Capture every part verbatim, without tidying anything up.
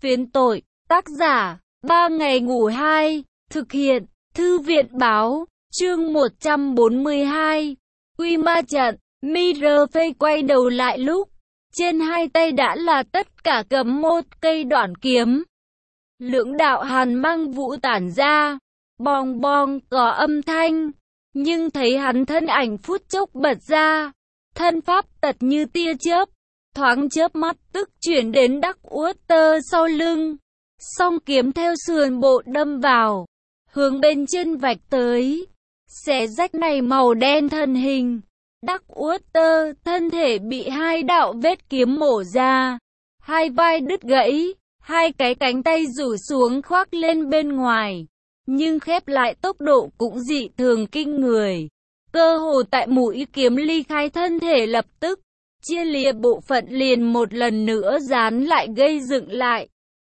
Phiến tội, tác giả, ba ngày ngủ hai, thực hiện, thư viện báo, chương một trăm bốn mươi hai. Quy ma trận, Mirafei quay đầu lại lúc, trên hai tay đã là tất cả cầm một cây đoạn kiếm. Lưỡng đạo hàn mang vũ tản ra, bong bong có âm thanh, nhưng thấy hắn thân ảnh phút chốc bật ra, thân pháp tật như tia chớp, thoáng chớp mắt tức chuyển đến Đắc Uất Tơ sau lưng, song kiếm theo sườn bộ đâm vào, hướng bên trên vạch tới, xé rách này màu đen thân hình. Đắc Uất Tơ thân thể bị hai đạo vết kiếm mổ ra, hai vai đứt gãy, hai cái cánh tay rủ xuống khoác lên bên ngoài, nhưng khép lại tốc độ cũng dị thường kinh người. Cơ hồ tại mũi kiếm ly khai thân thể lập tức, chia lìa bộ phận liền một lần nữa dán lại gây dựng lại.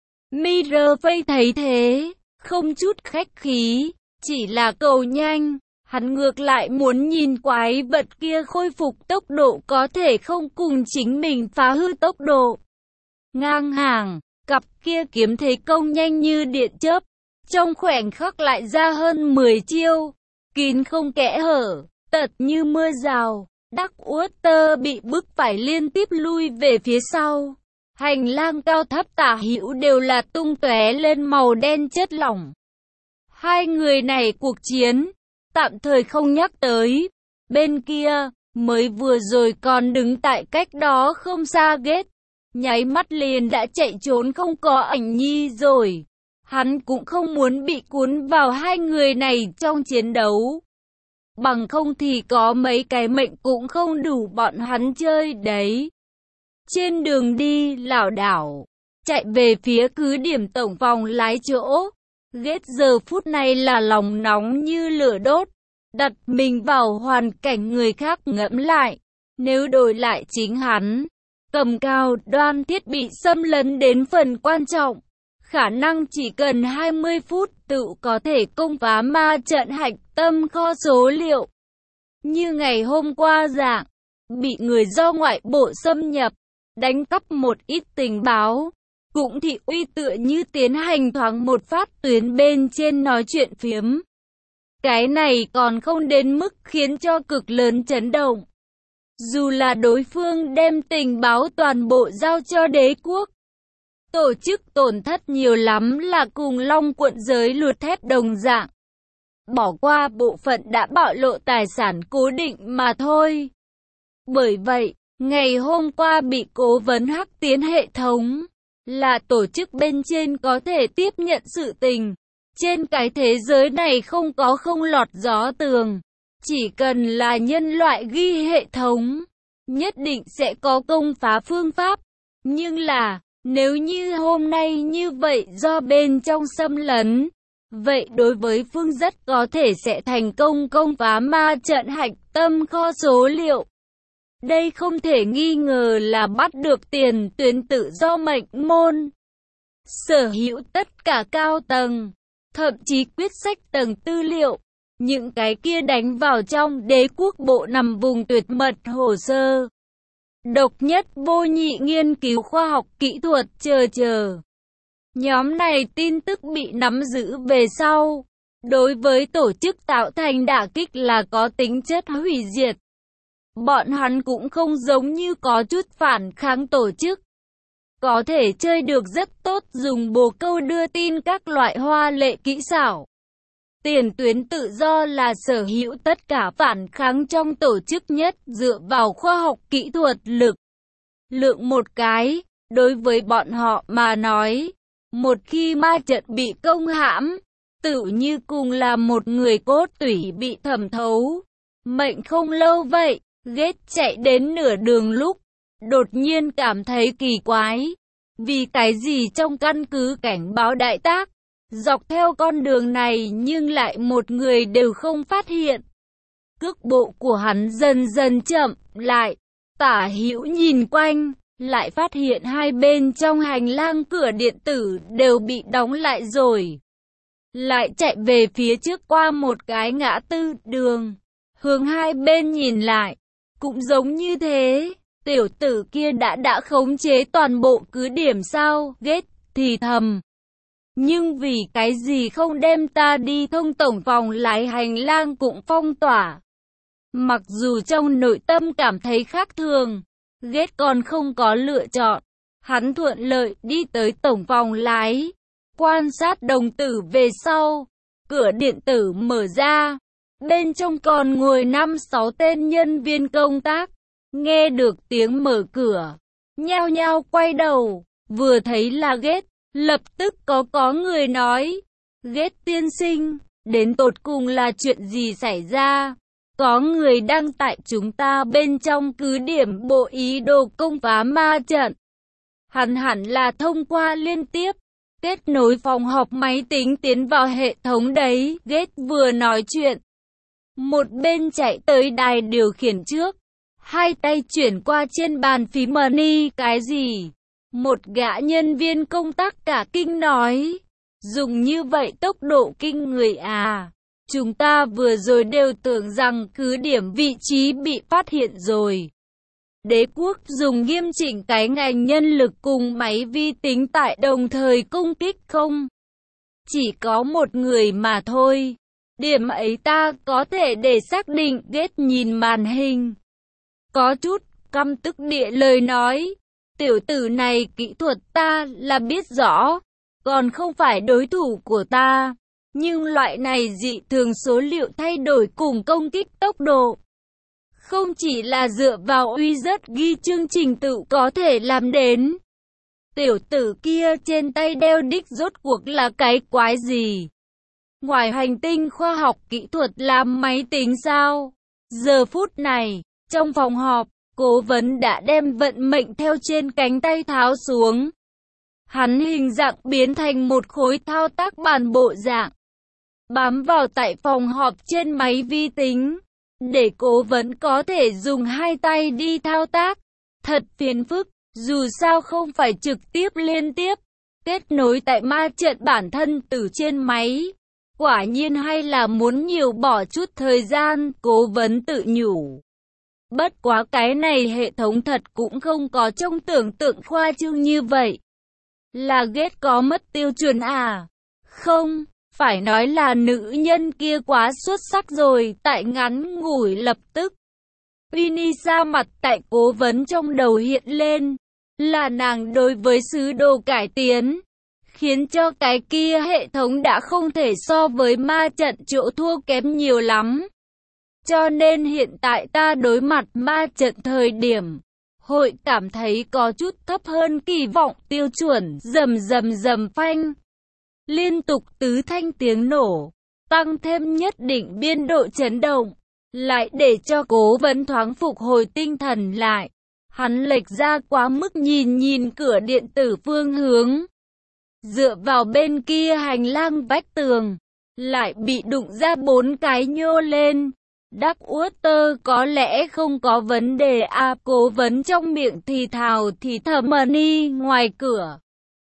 Mirafei thấy thế, không chút khách khí, chỉ là cầu nhanh. Hắn ngược lại muốn nhìn quái vật kia khôi phục tốc độ có thể không cùng chính mình phá hư tốc độ. Ngang hàng, cặp kia kiếm thế công nhanh như điện chớp, trong khoảnh khắc lại ra hơn mười chiêu, kín không kẽ hở, tật như mưa rào. Đắc Uất Tơ bị bức phải liên tiếp lui về phía sau. Hành lang cao thấp tả hữu đều là tung tóe lên màu đen chất lỏng. Hai người này cuộc chiến tạm thời không nhắc tới. Bên kia, mới vừa rồi còn đứng tại cách đó không xa ghét, nháy mắt liền đã chạy trốn không có ảnh nhi rồi. Hắn cũng không muốn bị cuốn vào hai người này trong chiến đấu. Bằng không thì có mấy cái mệnh cũng không đủ bọn hắn chơi đấy. Trên đường đi lảo đảo, chạy về phía cứ điểm tổng vòng lái chỗ. Ghét giờ phút này là lòng nóng như lửa đốt, đặt mình vào hoàn cảnh người khác ngẫm lại. Nếu đổi lại chính hắn, cầm cao đoan thiết bị xâm lấn đến phần quan trọng, khả năng chỉ cần hai mươi phút tự có thể công phá ma trận hạch tâm kho số liệu. Như ngày hôm qua dạng, bị người do ngoại bộ xâm nhập, đánh cắp một ít tình báo. Cũng thị uy tựa như tiến hành thoáng một phát tuyến bên trên nói chuyện phiếm. Cái này còn không đến mức khiến cho cực lớn chấn động. Dù là đối phương đem tình báo toàn bộ giao cho đế quốc, tổ chức tổn thất nhiều lắm là cùng Long quận giới luật thép đồng dạng. Bỏ qua bộ phận đã bạo lộ tài sản cố định mà thôi. Bởi vậy, ngày hôm qua bị cố vấn hắc tiến hệ thống, là tổ chức bên trên có thể tiếp nhận sự tình. Trên cái thế giới này không có không lọt gió tường. Chỉ cần là nhân loại ghi hệ thống, nhất định sẽ có công phá phương pháp. Nhưng là, nếu như hôm nay như vậy do bên trong xâm lấn, vậy đối với phương rất có thể sẽ thành công công phá ma trận hạch tâm kho số liệu. Đây không thể nghi ngờ là bắt được tiền tuyến tự do mệnh môn. Sở hữu tất cả cao tầng, thậm chí quyết sách tầng tư liệu, những cái kia đánh vào trong đế quốc bộ nằm vùng tuyệt mật hồ sơ. Độc nhất vô nhị nghiên cứu khoa học kỹ thuật chờ chờ. Nhóm này tin tức bị nắm giữ về sau, đối với tổ chức tạo thành đả kích là có tính chất hủy diệt. Bọn hắn cũng không giống như có chút phản kháng tổ chức. Có thể chơi được rất tốt dùng bồ câu đưa tin các loại hoa lệ kỹ xảo. Tiền tuyến tự do là sở hữu tất cả phản kháng trong tổ chức nhất dựa vào khoa học kỹ thuật lực. Lượng một cái, đối với bọn họ mà nói, một khi ma trận bị công hãm, tự như cùng là một người cốt tủy bị thẩm thấu. Mệnh không lâu vậy. Ghét chạy đến nửa đường lúc, đột nhiên cảm thấy kỳ quái. Vì cái gì trong căn cứ cảnh báo đại tác, dọc theo con đường này nhưng lại một người đều không phát hiện. Cước bộ của hắn dần dần chậm lại, tả hữu nhìn quanh, lại phát hiện hai bên trong hành lang cửa điện tử đều bị đóng lại rồi. Lại chạy về phía trước qua một cái ngã tư đường, hướng hai bên nhìn lại. Cũng giống như thế, tiểu tử kia đã đã khống chế toàn bộ cứ điểm sao, ghét, thì thầm. Nhưng vì cái gì không đem ta đi thông tổng phòng lái, hành lang cũng phong tỏa. Mặc dù trong nội tâm cảm thấy khác thường, ghét còn không có lựa chọn. Hắn thuận lợi đi tới tổng phòng lái, quan sát đồng tử về sau. Cửa điện tử mở ra, bên trong còn ngồi năm sáu tên nhân viên công tác. Nghe được tiếng mở cửa, nhao nhao quay đầu, vừa thấy là ghét, lập tức có có người nói, ghét tiên sinh, đến tột cùng là chuyện gì xảy ra? Có người đang tại chúng ta bên trong cứ điểm bộ ý đồ công phá ma trận. Hẳn hẳn là thông qua liên tiếp, kết nối phòng họp máy tính tiến vào hệ thống đấy. Ghét vừa nói chuyện, một bên chạy tới đài điều khiển trước, hai tay chuyển qua trên bàn phím money. Cái gì? Một gã nhân viên công tác cả kinh nói, dùng như vậy tốc độ kinh người à? Chúng ta vừa rồi đều tưởng rằng cứ điểm vị trí bị phát hiện rồi. Đế quốc dùng nghiêm chỉnh cái ngành nhân lực cùng máy vi tính tại đồng thời công kích không? Chỉ có một người mà thôi. Điểm ấy ta có thể để xác định. Ghét nhìn màn hình, có chút căm tức địa lời nói, tiểu tử này kỹ thuật ta là biết rõ, còn không phải đối thủ của ta. Nhưng loại này dị thường số liệu thay đổi cùng công kích tốc độ, không chỉ là dựa vào uy rất ghi chương trình tự có thể làm đến. Tiểu tử kia trên tay đeo đích rốt cuộc là cái quái gì? Ngoài hành tinh khoa học kỹ thuật làm máy tính sao? Giờ phút này, trong phòng họp, cố vấn đã đem vận mệnh theo trên cánh tay tháo xuống. Hắn hình dạng biến thành một khối thao tác bàn bộ dạng, bám vào tại phòng họp trên máy vi tính, để cố vấn có thể dùng hai tay đi thao tác. Thật phiền phức, dù sao không phải trực tiếp liên tiếp kết nối tại ma trận bản thân từ trên máy. Quả nhiên hay là muốn nhiều bỏ chút thời gian, cố vấn tự nhủ. Bất quá cái này hệ thống thật cũng không có trong tưởng tượng khoa trương như vậy. Là ghét có mất tiêu chuẩn à? Không, phải nói là nữ nhân kia quá xuất sắc rồi. Tại ngắn ngủi lập tức, Unisa mặt tại cố vấn trong đầu hiện lên, là nàng đối với sứ đồ cải tiến, khiến cho cái kia hệ thống đã không thể so với ma trận chỗ thua kém nhiều lắm. Cho nên hiện tại ta đối mặt ma trận thời điểm, hội cảm thấy có chút thấp hơn kỳ vọng. Tiêu chuẩn rầm rầm rầm phanh, liên tục tứ thanh tiếng nổ, tăng thêm nhất định biên độ chấn động, lại để cho cố vấn thoáng phục hồi tinh thần lại. Hắn lệch ra quá mức nhìn nhìn cửa điện tử phương hướng, dựa vào bên kia hành lang vách tường, lại bị đụng ra bốn cái nhô lên. Duckwater có lẽ không có vấn đề à? Cố vấn trong miệng thì thào thì thầm. Money ngoài cửa,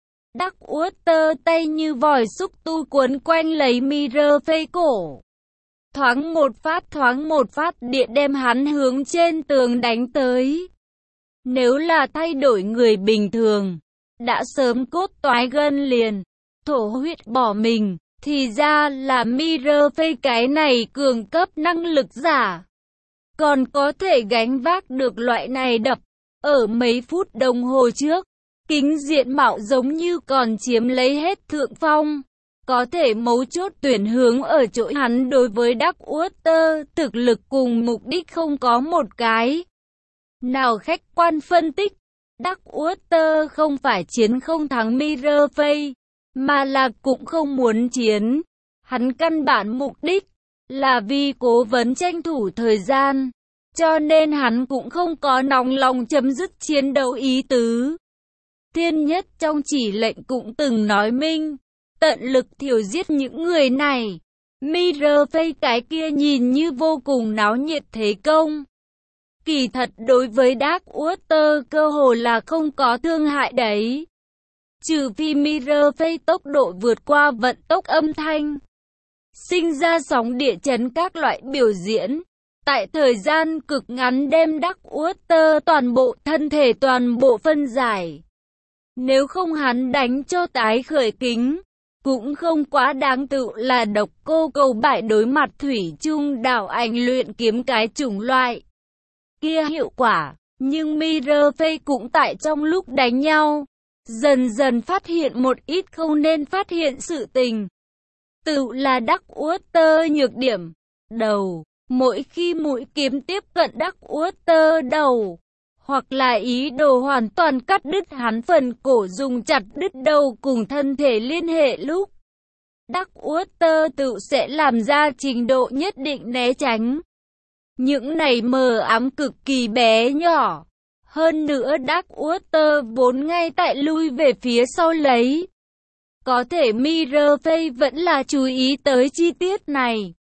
Duckwater tay như vòi xúc tu cuốn quanh lấy Mirror phây cổ, thoáng một phát thoáng một phát địa đem hắn hướng trên tường đánh tới. Nếu là thay đổi người bình thường, đã sớm cốt toái gân liền, thổ huyết bỏ mình. Thì ra là Mirror phây cái này cường cấp năng lực giả, còn có thể gánh vác được loại này đập. Ở mấy phút đồng hồ trước, kính diện mạo giống như còn chiếm lấy hết thượng phong. Có thể mấu chốt tuyển hướng ở chỗ hắn đối với Duckwater, thực lực cùng mục đích không có một cái nào khách quan phân tích. Duckwater không phải chiến không thắng Mirror phây, mà là cũng không muốn chiến. Hắn căn bản mục đích là vì cố vấn tranh thủ thời gian, cho nên hắn cũng không có nóng lòng chấm dứt chiến đấu ý tứ. Thiên nhất trong chỉ lệnh cũng từng nói minh, tận lực thiểu giết những người này. Mirror phây cái kia nhìn như vô cùng náo nhiệt thế công, kỳ thật đối với Duckwater cơ hồ là không có thương hại đấy. Trừ phi Mirror phây tốc độ vượt qua vận tốc âm thanh, sinh ra sóng địa chấn các loại biểu diễn, tại thời gian cực ngắn đem Duckwater toàn bộ thân thể toàn bộ phân giải. Nếu không hắn đánh cho tái khởi kính. Cũng không quá đáng tự là độc cô cầu bại đối mặt thủy chung đạo ảnh luyện kiếm cái chủng loại kia hiệu quả. Nhưng Mirafei cũng tại trong lúc đánh nhau, dần dần phát hiện một ít không nên phát hiện sự tình. Tự là Đắc Uất Tơ nhược điểm. Đầu, mỗi khi mũi kiếm tiếp cận Đắc Uất Tơ đầu, hoặc là ý đồ hoàn toàn cắt đứt hắn phần cổ dùng chặt đứt đầu cùng thân thể liên hệ lúc, Đắc Uất Tơ tự sẽ làm ra trình độ nhất định né tránh. Những này mờ ám cực kỳ bé nhỏ. Hơn nữa Đắc Uất Tơ vốn ngay tại lui về phía sau lấy. Có thể Mirafei vẫn là chú ý tới chi tiết này.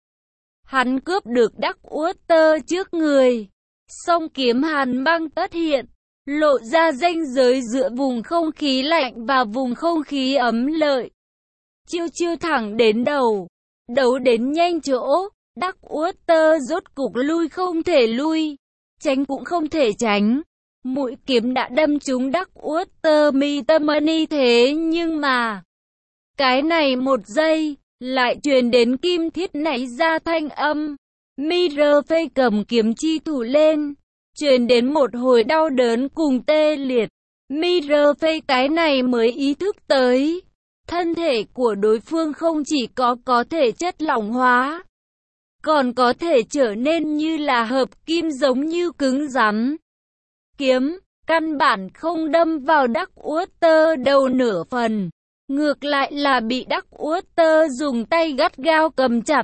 Hắn cướp được Đắc Uất Tơ trước người. Song kiếm hàn băng tất hiện, lộ ra ranh giới giữa vùng không khí lạnh và vùng không khí ấm lợi. Chiêu chiêu thẳng đến đầu, đấu đến nhanh chỗ, Đắc Uất Tơ rốt cục lui không thể lui, tránh cũng không thể tránh. Mũi kiếm đã đâm trúng Đắc Uất Tơ mi tâm ni thế nhưng mà, cái này một giây, lại truyền đến kim thiết nảy ra thanh âm. Mirafei cầm kiếm chi thủ lên, truyền đến một hồi đau đớn cùng tê liệt. Mirafei cái này mới ý thức tới, thân thể của đối phương không chỉ có có thể chất lỏng hóa, còn có thể trở nên như là hợp kim giống như cứng rắn. Kiếm, căn bản không đâm vào Đắc Uất Tơ đầu nửa phần, ngược lại là bị Đắc Uất Tơ dùng tay gắt gao cầm chặt.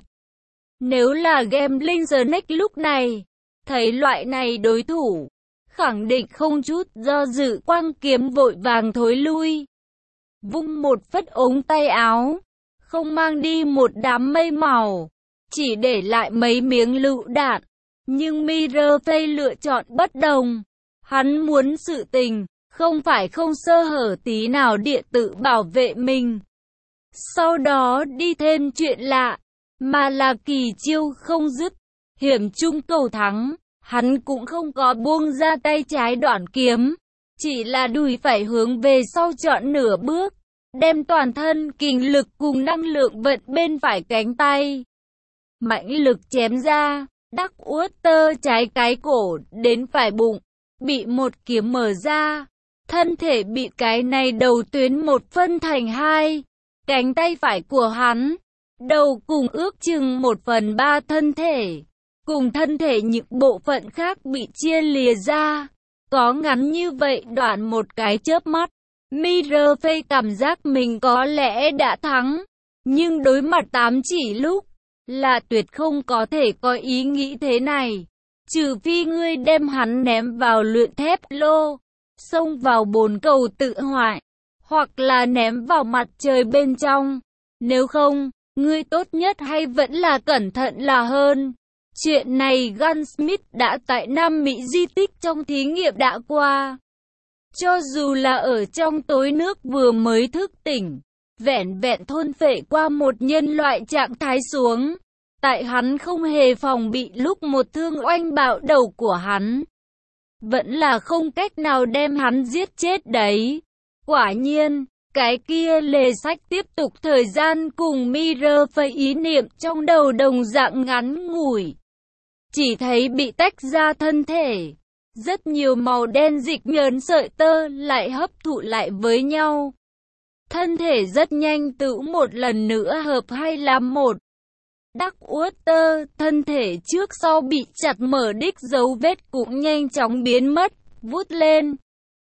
Nếu là Gambling Snake lúc này, thấy loại này đối thủ, khẳng định không chút do dự quăng kiếm vội vàng thối lui. Vung một phất ống tay áo, không mang đi một đám mây màu, chỉ để lại mấy miếng lựu đạn. Nhưng Mirafei lựa chọn bất đồng. Hắn muốn sự tình, không phải không sơ hở tí nào địa tự bảo vệ mình. Sau đó đi thêm chuyện lạ, mà là kỳ chiêu không dứt, hiểm chung cầu thắng. Hắn cũng không có buông ra tay trái đoạn kiếm, chỉ là đùi phải hướng về sau chọn nửa bước, đem toàn thân kình lực cùng năng lượng vận bên phải cánh tay. Mãnh lực chém ra, Đắc Uất Tơ trái cái cổ đến phải bụng, bị một kiếm mở ra, thân thể bị cái này đầu tuyến một phân thành hai. Cánh tay phải của hắn, đầu cùng ước chừng một phần ba thân thể, cùng thân thể những bộ phận khác bị chia lìa ra. Có ngắn như vậy đoạn một cái chớp mắt, Mirafei cảm giác mình có lẽ đã thắng, nhưng đối mặt tám chỉ lúc, là tuyệt không có thể có ý nghĩ thế này. Trừ phi ngươi đem hắn ném vào luyện thép lô, xông vào bồn cầu tự hoại, hoặc là ném vào mặt trời bên trong. Nếu không, ngươi tốt nhất hay vẫn là cẩn thận là hơn. Chuyện này Gunsmith đã tại Nam Mỹ di tích trong thí nghiệm đã qua. Cho dù là ở trong tối nước vừa mới thức tỉnh, vẹn vẹn thôn phệ qua một nhân loại trạng thái xuống, tại hắn không hề phòng bị lúc một thương oanh bạo đầu của hắn, vẫn là không cách nào đem hắn giết chết đấy. Quả nhiên, cái kia lề sách tiếp tục thời gian cùng Mirafei ý niệm trong đầu đồng dạng ngắn ngủi. Chỉ thấy bị tách ra thân thể, rất nhiều màu đen dịch nhờn sợi tơ lại hấp thụ lại với nhau. Thân thể rất nhanh tự một lần nữa hợp hai làm một. Đắc Uất Tơ, thân thể trước sau bị chặt mở đích dấu vết cũng nhanh chóng biến mất, vút lên.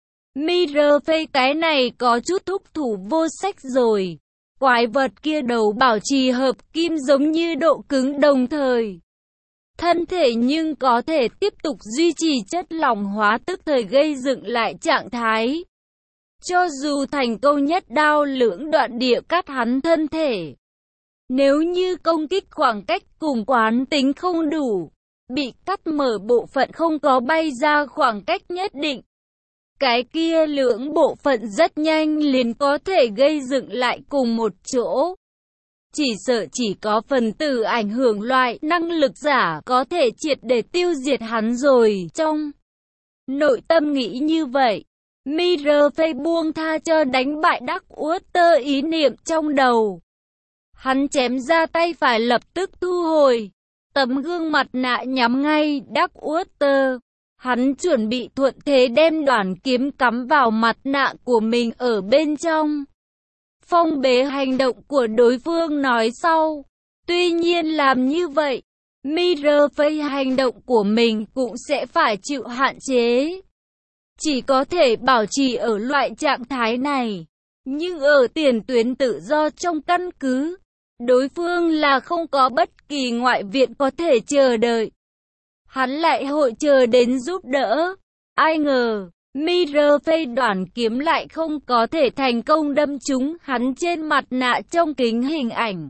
Mirafei cái này có chút thúc thủ vô sách rồi. Quái vật kia đầu bảo trì hợp kim giống như độ cứng đồng thời. Thân thể nhưng có thể tiếp tục duy trì chất lỏng hóa tức thời gây dựng lại trạng thái. Cho dù thành công nhất đao lưỡng đoạn địa cắt hắn thân thể, nếu như công kích khoảng cách cùng quán tính không đủ, bị cắt mở bộ phận không có bay ra khoảng cách nhất định, cái kia lưỡng bộ phận rất nhanh liền có thể gây dựng lại cùng một chỗ. Chỉ sợ chỉ có phần tử ảnh hưởng loại năng lực giả có thể triệt để tiêu diệt hắn rồi. Trong nội tâm nghĩ như vậy, Mirror buông tha cho đánh bại Darkwater ý niệm trong đầu. Hắn chém ra tay phải lập tức thu hồi. Tấm gương mặt nạ nhắm ngay Darkwater. Hắn chuẩn bị thuận thế đem đoạn kiếm cắm vào mặt nạ của mình ở bên trong. Phong bế hành động của đối phương nói sau. Tuy nhiên làm như vậy, Mirror hành động của mình cũng sẽ phải chịu hạn chế. Chỉ có thể bảo trì ở loại trạng thái này. Nhưng ở tiền tuyến tự do trong căn cứ, đối phương là không có bất kỳ ngoại viện có thể chờ đợi. Hắn lại hội chờ đến giúp đỡ. Ai ngờ, Mirror đoạn kiếm lại không có thể thành công đâm trúng hắn trên mặt nạ trong kính hình ảnh.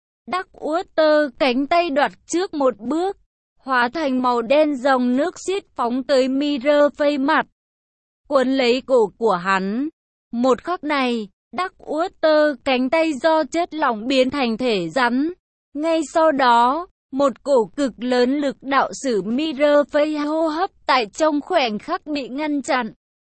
Darkwater cánh tay đoạt trước một bước, hóa thành màu đen dòng nước xiết phóng tới Mirror mặt. Cuốn lấy cổ của hắn. Một khắc này, Darkwater cánh tay do chất lỏng biến thành thể rắn. Ngay sau đó, một cổ cực lớn lực đạo sử Mirror hô hấp tại trong khoảnh khắc bị ngăn chặn.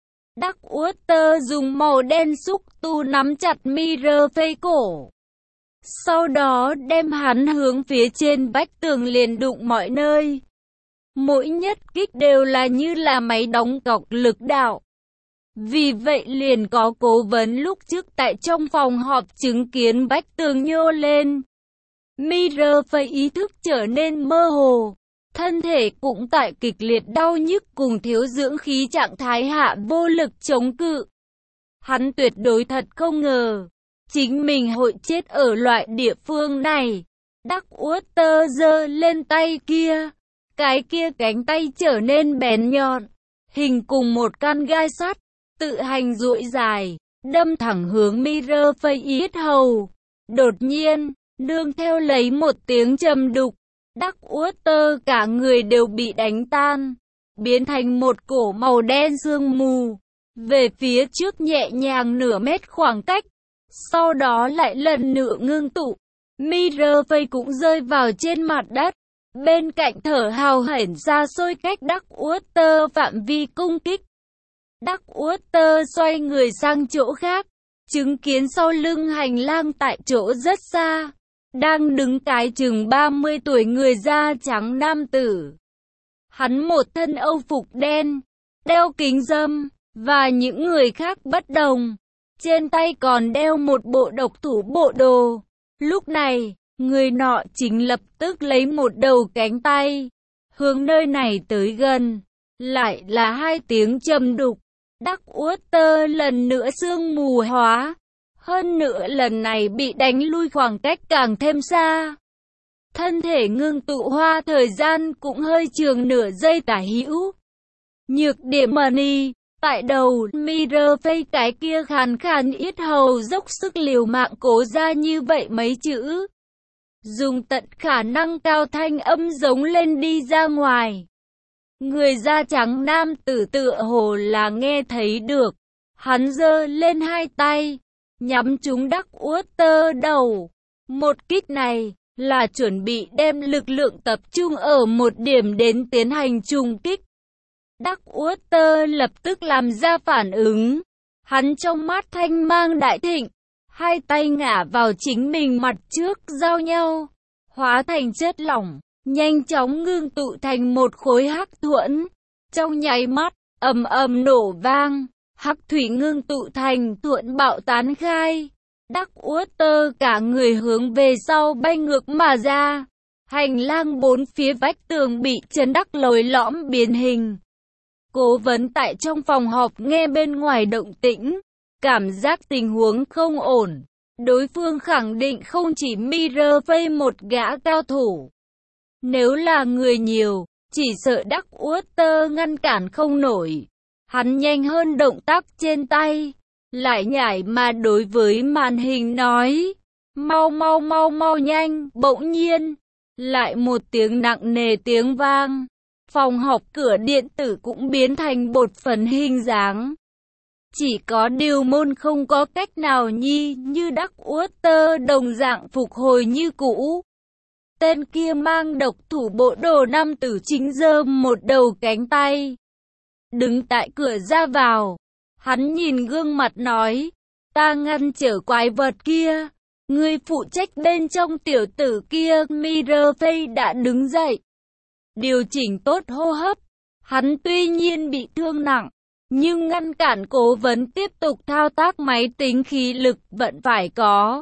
Darkwater dùng màu đen xúc tu nắm chặt Mirror cổ. Sau đó đem hắn hướng phía trên vách tường liền đụng mọi nơi. Mỗi nhất kích đều là như là máy đóng cọc lực đạo. Vì vậy liền có cố vấn lúc trước tại trong phòng họp chứng kiến vách tường nhô lên. Mirror ý thức trở nên mơ hồ. Thân thể cũng tại kịch liệt đau nhức cùng thiếu dưỡng khí trạng thái hạ vô lực chống cự. Hắn tuyệt đối thật không ngờ. Chính mình hội chết ở loại địa phương này. Darkwater giơ lên tay kia. Cái kia cánh tay trở nên bén nhọn. Hình cùng một căn gai sắt. Tự hành duỗi dài. Đâm thẳng hướng Mirror yết hầu. Đột nhiên, nương theo lấy một tiếng trầm đục. Darkwater cả người đều bị đánh tan. Biến thành một cổ màu đen sương mù. Về phía trước nhẹ nhàng nửa mét khoảng cách. Sau đó lại lần nữa ngưng tụ. Mirror cũng rơi vào trên mặt đất. Bên cạnh thở hào hển ra xôi cách Darkwater phạm vi công kích. Darkwater xoay người sang chỗ khác. Chứng kiến sau lưng hành lang tại chỗ rất xa. Đang đứng cái chừng ba mươi tuổi người da trắng nam tử. Hắn một thân âu phục đen, đeo kính râm, và những người khác bất đồng. Trên tay còn đeo một bộ độc thủ bộ đồ. Lúc này, người nọ chính lập tức lấy một đầu cánh tay, hướng nơi này tới gần. Lại là hai tiếng trầm đục. Darkwater lần nữa sương mù hóa. Hơn nữa lần này bị đánh lui khoảng cách càng thêm xa. Thân thể ngưng tụ hoa thời gian cũng hơi trường nửa giây tả hữu. Nhược điểm money. Tại đầu, Mirror cái kia khàn khàn yết hầu dốc sức liều mạng cố ra như vậy mấy chữ. Dùng tận khả năng cao thanh âm giống lên đi ra ngoài. Người da trắng nam tử tựa hồ là nghe thấy được. Hắn giơ lên hai tay, nhắm trúng Darkwater đầu. Một kích này là chuẩn bị đem lực lượng tập trung ở một điểm đến tiến hành trùng kích. Darkwater lập tức làm ra phản ứng. Hắn trong mắt thanh mang đại thịnh. Hai tay ngả vào chính mình mặt trước giao nhau. Hóa thành chất lỏng. Nhanh chóng ngưng tụ thành một khối hắc thuẫn. Trong nháy mắt, ầm ầm nổ vang. Hắc thủy ngưng tụ thành thuẫn bạo tán khai. Darkwater cả người hướng về sau bay ngược mà ra. Hành lang bốn phía vách tường bị chấn đắc lồi lõm biến hình. Cố vấn tại trong phòng họp nghe bên ngoài động tĩnh, cảm giác tình huống không ổn. Đối phương khẳng định không chỉ Mirror một gã cao thủ. Nếu là người nhiều, chỉ sợ Darkwater ngăn cản không nổi. Hắn nhanh hơn động tác trên tay, lại nhảy mà đối với màn hình nói, mau mau mau mau nhanh. Bỗng nhiên, lại một tiếng nặng nề tiếng vang. Phòng họp cửa điện tử cũng biến thành bột phấn hình dáng. Chỉ có điều môn không có cách nào nhi như Darkwater đồng dạng phục hồi như cũ. Tên kia mang độc thủ bộ đồ nam tử chính giơ một đầu cánh tay. Đứng tại cửa ra vào. Hắn nhìn gương mặt nói, ta ngăn trở quái vật kia. Người phụ trách bên trong tiểu tử kia, Mirafei đã đứng dậy. Điều chỉnh tốt hô hấp. Hắn tuy nhiên bị thương nặng, nhưng ngăn cản cố vấn tiếp tục thao tác máy tính khí lực vẫn phải có.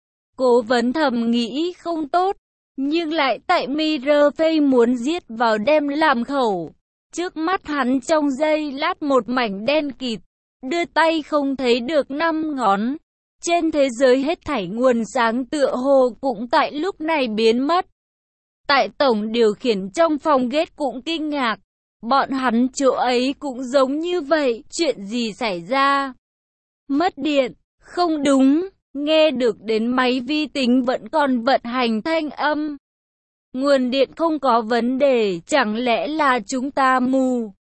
Cố vấn thầm nghĩ không tốt, nhưng lại tại Mirafei muốn giết vào đem làm khẩu. Trước mắt hắn trong giây lát một mảnh đen kịt, đưa tay không thấy được năm ngón. Trên thế giới hết thảy nguồn sáng tựa hồ cũng tại lúc này biến mất. Tại tổng điều khiển trong phòng ghét cũng kinh ngạc. Bọn hắn chỗ ấy cũng giống như vậy, chuyện gì xảy ra? Mất điện, không đúng, nghe được đến máy vi tính vẫn còn vận hành thanh âm. Nguồn điện không có vấn đề, chẳng lẽ là chúng ta mù?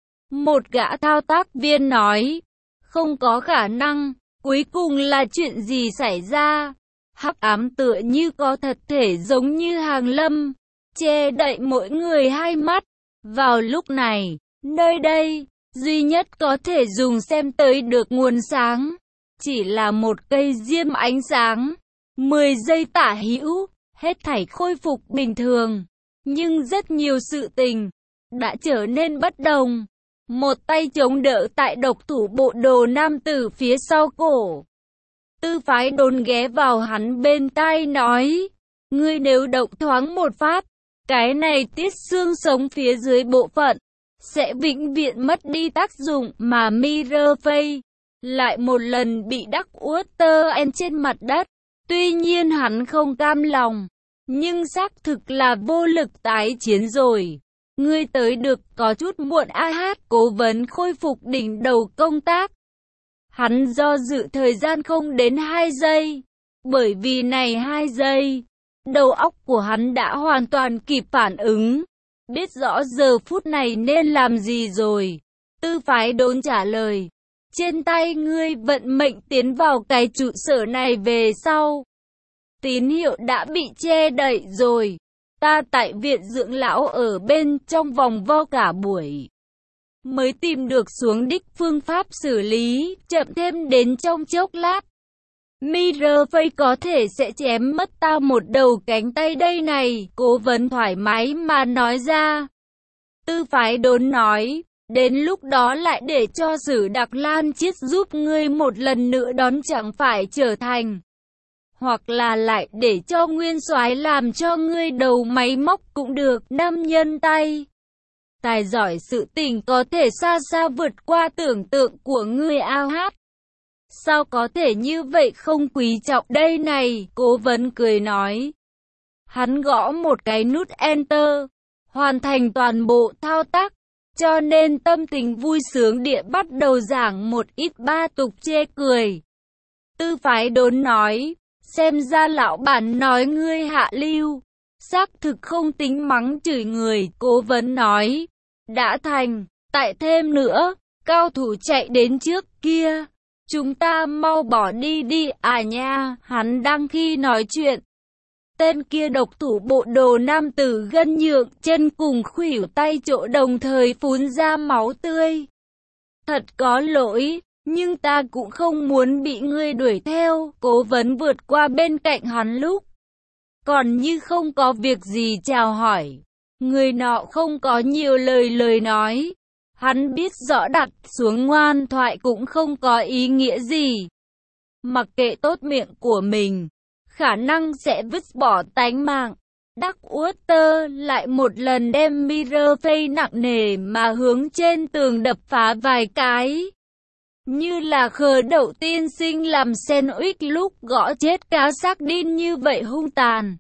Một gã thao tác viên nói, không có khả năng, cuối cùng là chuyện gì xảy ra? Hắc ám tựa như có thật thể giống như hàng lâm, che đậy mỗi người hai mắt. Vào lúc này, nơi đây, duy nhất có thể dùng xem tới được nguồn sáng, chỉ là một cây diêm ánh sáng. Mười giây tả hữu, hết thảy khôi phục bình thường. Nhưng rất nhiều sự tình đã trở nên bất đồng. Một tay chống đỡ tại độc thủ bộ đồ nam tử phía sau cổ. Tư phái đồn ghé vào hắn bên tai nói, ngươi nếu động thoáng một phát, cái này tiết xương sống phía dưới bộ phận sẽ vĩnh viễn mất đi tác dụng. Mà Mirafei lại một lần bị đắc Water trên mặt đất. Tuy nhiên hắn không cam lòng, nhưng xác thực là vô lực tái chiến rồi. Ngươi tới được có chút muộn. A hát cố vấn khôi phục đỉnh đầu công tác. Hắn do dự thời gian không đến hai giây. Bởi vì này hai giây, đầu óc của hắn đã hoàn toàn kịp phản ứng. Biết rõ giờ phút này nên làm gì rồi. Tư phái đốn trả lời. Trên tay ngươi vận mệnh tiến vào cái trụ sở này về sau. Tín hiệu đã bị che đậy rồi. Ta tại viện dưỡng lão ở bên trong vòng vo cả buổi. Mới tìm được xuống đích phương pháp xử lý, chậm thêm đến trong chốc lát. Mirafei có thể sẽ chém mất ta một đầu cánh tay đây này, cố vấn thoải mái mà nói ra. Tư phái đốn nói, đến lúc đó lại để cho Sử Đặc Lan Chiết giúp ngươi một lần nữa đón chẳng phải trở thành. Hoặc là lại để cho Nguyên Soái làm cho ngươi đầu máy móc cũng được, nam nhân tay. Tài giỏi sự tình có thể xa xa vượt qua tưởng tượng của ngươi. A hát. Sao có thể như vậy không quý trọng đây này, cố vấn cười nói. Hắn gõ một cái nút Enter, hoàn thành toàn bộ thao tác, cho nên tâm tình vui sướng địa bắt đầu giảng một ít ba tục chê cười. Tư phái đốn nói, xem ra lão bản nói ngươi hạ lưu, xác thực không tính mắng chửi người, cố vấn nói. Đã thành, tại thêm nữa, cao thủ chạy đến trước kia. Chúng ta mau bỏ đi đi à nha, hắn đang khi nói chuyện. Tên kia độc thủ bộ đồ nam tử gân nhượng, chân cùng khuỷu tay chỗ đồng thời phun ra máu tươi. Thật có lỗi, nhưng ta cũng không muốn bị ngươi đuổi theo, cố vấn vượt qua bên cạnh hắn lúc. Còn như không có việc gì chào hỏi, người nọ không có nhiều lời lời nói. Hắn biết rõ đặt xuống ngoan thoại cũng không có ý nghĩa gì. Mặc kệ tốt miệng của mình, khả năng sẽ vứt bỏ tánh mạng. Đắc Water lại một lần đem Mirafei nặng nề mà hướng trên tường đập phá vài cái. Như là khờ đậu tiên sinh làm sandwich lúc gõ chết cá sardine như vậy hung tàn.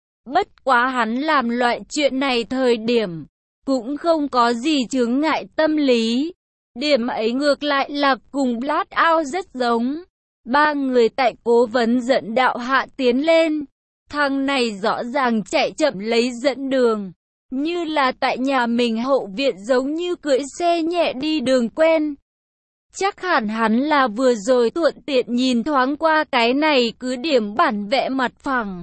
Bất quá hắn làm loại chuyện này thời điểm cũng không có gì chướng ngại tâm lý. Điểm ấy ngược lại là cùng Blackout rất giống. Ba người tại cố vấn dẫn đạo hạ tiến lên. Thằng này rõ ràng chạy chậm lấy dẫn đường. Như là tại nhà mình hậu viện giống như cưỡi xe nhẹ đi đường quen. Chắc hẳn hắn là vừa rồi thuận tiện nhìn thoáng qua cái này cứ điểm bản vẽ mặt phẳng.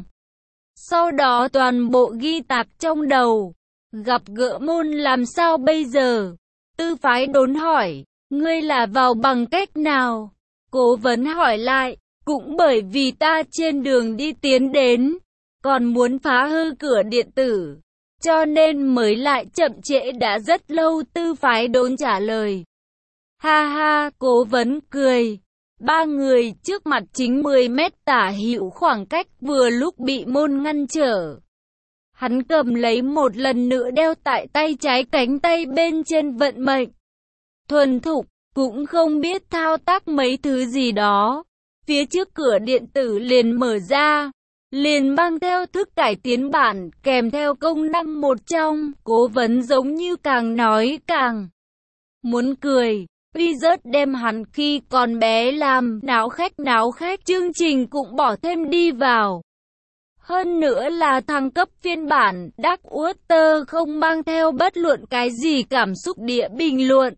Sau đó toàn bộ ghi tạc trong đầu. Gặp gỡ môn làm sao bây giờ? Tư phái đốn hỏi. Ngươi là vào bằng cách nào? Cố vấn hỏi lại. Cũng bởi vì ta trên đường đi tiến đến, còn muốn phá hư cửa điện tử, cho nên mới lại chậm trễ đã rất lâu. Tư phái đốn trả lời. Ha ha, cố vấn cười. Ba người trước mặt chính mười mét tả hữu khoảng cách vừa lúc bị môn ngăn trở. Hắn cầm lấy một lần nữa đeo tại tay trái, cánh tay bên trên vận mệnh. Thuần thục, cũng không biết thao tác mấy thứ gì đó. Phía trước cửa điện tử liền mở ra, liền mang theo thức cải tiến bản, kèm theo công năng một trong. Cố vấn giống như càng nói càng muốn cười. Uy rớt đem hắn khi còn bé làm náo khách náo khách, chương trình cũng bỏ thêm đi vào. Hơn nữa là thăng cấp phiên bản, Dark Water không mang theo bất luận cái gì cảm xúc. Địa bình luận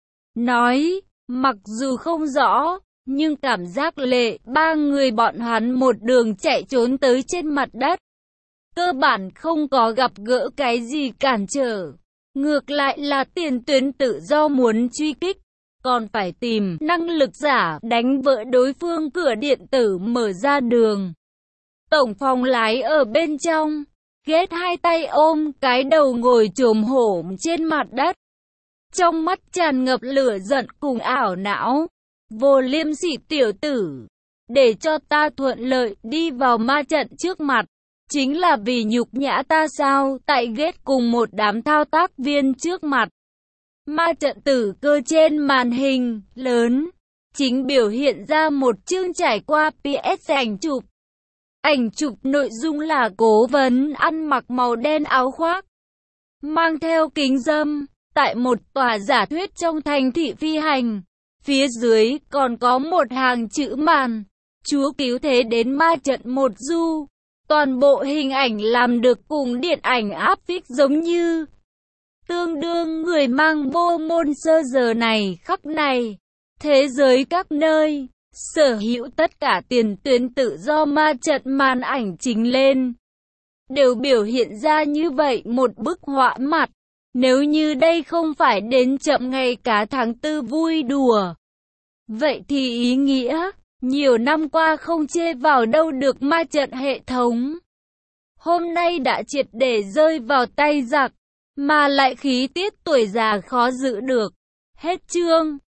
nói, mặc dù không rõ, nhưng cảm giác lệ. Ba người bọn hắn một đường chạy trốn tới trên mặt đất, cơ bản không có gặp gỡ cái gì cản trở. Ngược lại là tiền tuyến tự do muốn truy kích, còn phải tìm năng lực giả đánh vỡ đối phương. Cửa điện tử mở ra đường. Tổng phòng lái ở bên trong, ghét hai tay ôm cái đầu ngồi chồm hổm trên mặt đất. Trong mắt tràn ngập lửa giận cùng ảo não. Vô liêm sỉ tiểu tử, để cho ta thuận lợi đi vào ma trận trước mặt, chính là vì nhục nhã ta sao? Tại ghét cùng một đám thao tác viên trước mặt. Ma trận tử cơ trên màn hình lớn, chính biểu hiện ra một chương trải qua pê ét ảnh chụp. Ảnh chụp nội dung là cố vấn ăn mặc màu đen áo khoác, mang theo kính râm, tại một tòa giả thuyết trong thành thị phi hành. Phía dưới còn có một hàng chữ màn, Chúa cứu thế đến ma trận một du. Toàn bộ hình ảnh làm được cùng điện ảnh áp phích giống như. Tương đương người mang vô môn sơ giờ này khắc này. Thế giới các nơi, sở hữu tất cả tiền tuyến tự do ma trận màn ảnh chính lên, đều biểu hiện ra như vậy một bức họa mặt. Nếu như đây không phải đến chậm ngày cả tháng tư vui đùa, vậy thì ý nghĩa, nhiều năm qua không chê vào đâu được ma trận hệ thống. Hôm nay đã triệt để rơi vào tay giặc, mà lại khí tiết tuổi già khó giữ được. Hết chương.